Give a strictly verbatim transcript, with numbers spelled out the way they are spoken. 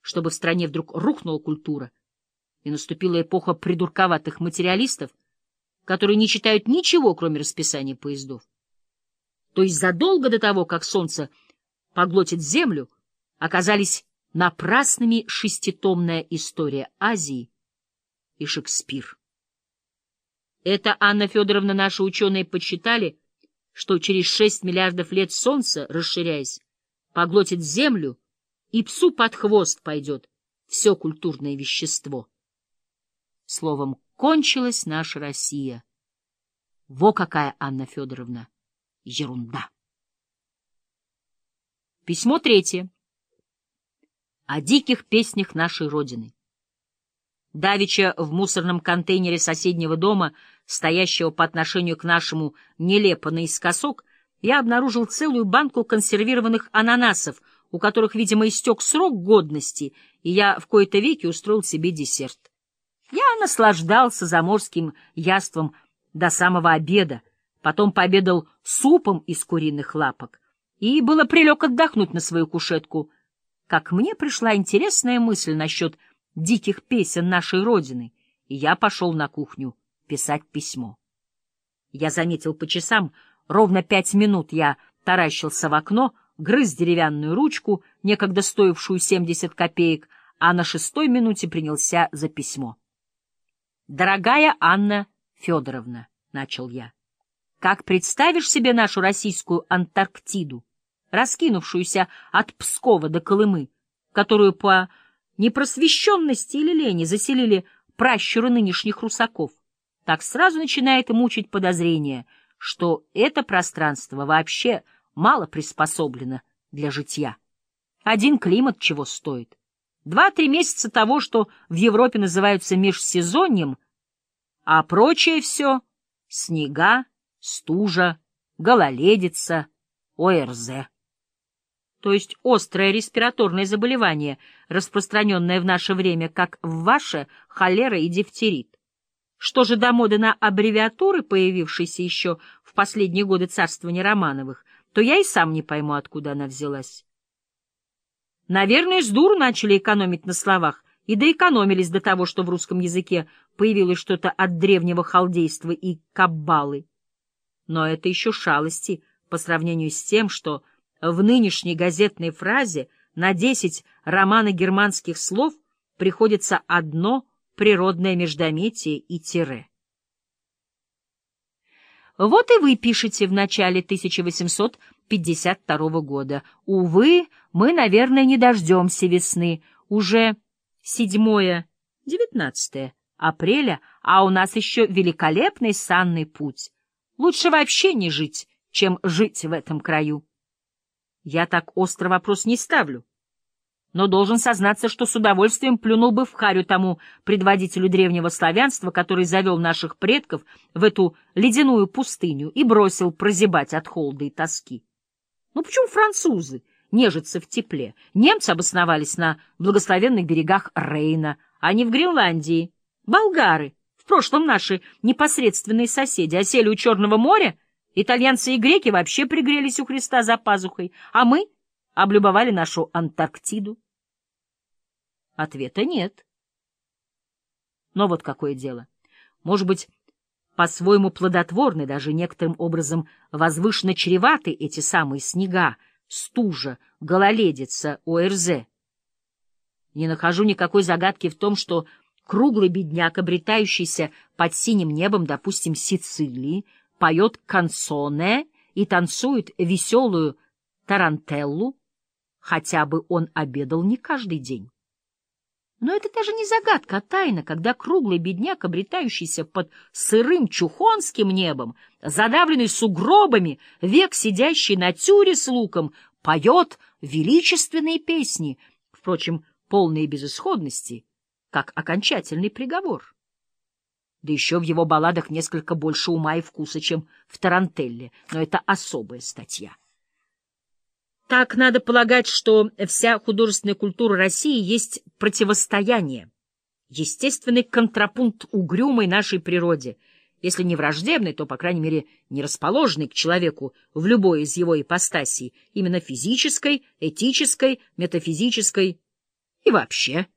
чтобы в стране вдруг рухнула культура, и наступила эпоха придурковатых материалистов, которые не читают ничего, кроме расписания поездов. То есть задолго до того, как солнце поглотит землю, оказались напрасными шеститомная история Азии и Шекспир. Это, Анна Федоровна, наши ученые подсчитали, что через шесть миллиардов лет солнце, расширяясь, поглотит землю, и псу под хвост пойдет все культурное вещество. Словом, кончилась наша Россия. Во какая, Анна Федоровна, ерунда! Письмо третье. О диких песнях нашей Родины. Давеча в мусорном контейнере соседнего дома, стоящего по отношению к нашему нелепо наискосок, я обнаружил целую банку консервированных ананасов, у которых, видимо, истек срок годности, и я в кои-то веки устроил себе десерт. Я наслаждался заморским яством до самого обеда, потом пообедал супом из куриных лапок, и было прилег отдохнуть на свою кушетку, как мне пришла интересная мысль насчет диких песен нашей Родины, и я пошел на кухню писать письмо. Я заметил по часам, ровно пять минут я таращился в окно, грыз деревянную ручку, некогда стоившую семьдесят копеек, а на шестой минуте принялся за письмо. «Дорогая Анна Федоровна», — начал я, — «как представишь себе нашу российскую Антарктиду, раскинувшуюся от Пскова до Колымы, которую по непросвещенности или лени заселили пращуры нынешних русаков, так сразу начинает мучить подозрение, что это пространство вообще мало приспособлено для житья. Один климат чего стоит. Два-три месяца того, что в Европе называются межсезоньем, а прочее все — снега, стужа, гололедица, ОРЗ. То есть острое респираторное заболевание, распространенное в наше время, как в ваше, холера и дифтерит. Что же до моды на аббревиатуры, появившейся еще в последние годы царствования Романовых, то я и сам не пойму, откуда она взялась. Наверное, с дуру начали экономить на словах, и доэкономились до того, что в русском языке появилось что-то от древнего халдейства и каббалы. Но это еще шалости по сравнению с тем, что в нынешней газетной фразе на десять романо-германских слов приходится одно природное междометие и тире. Вот и вы пишете в начале тысяча восемьсот пятьдесят второго года. Увы, мы, наверное, не дождемся весны. Уже седьмое-девятнадцатое апреля, а у нас еще великолепный санный путь. Лучше вообще не жить, чем жить в этом краю. Я так остро вопрос не ставлю, но должен сознаться, что с удовольствием плюнул бы в харю тому предводителю древнего славянства, который завел наших предков в эту ледяную пустыню и бросил прозябать от холода и тоски. Ну почему французы нежатся в тепле? Немцы обосновались на благословенных берегах Рейна, а не в Гренландии. Болгары, в прошлом наши непосредственные соседи, осели у Черного моря. Итальянцы и греки вообще пригрелись у Христа за пазухой, а мы облюбовали нашу Антарктиду. Ответа нет. Но вот какое дело. Может быть, по-своему плодотворны, даже некоторым образом возвышенно чреваты эти самые снега, стужа, гололедица, ОРЗ. Не нахожу никакой загадки в том, что круглый бедняк, обретающийся под синим небом, допустим, Сицилии, поет канцоне и танцует веселую тарантеллу, хотя бы он обедал не каждый день. Но это даже не загадка, а тайна, когда круглый бедняк, обретающийся под сырым чухонским небом, задавленный сугробами, век сидящий на тюре с луком, поет величественные песни, впрочем, полные безысходности, как окончательный приговор. Да еще в его балладах несколько больше ума и вкуса, чем в тарантелле, но это особая статья. Так надо полагать, что вся художественная культура России есть противостояние, естественный контрапункт угрюмой нашей природе, если не враждебный, то, по крайней мере, не расположенный к человеку в любой из его ипостасей, именно физической, этической, метафизической И вообще,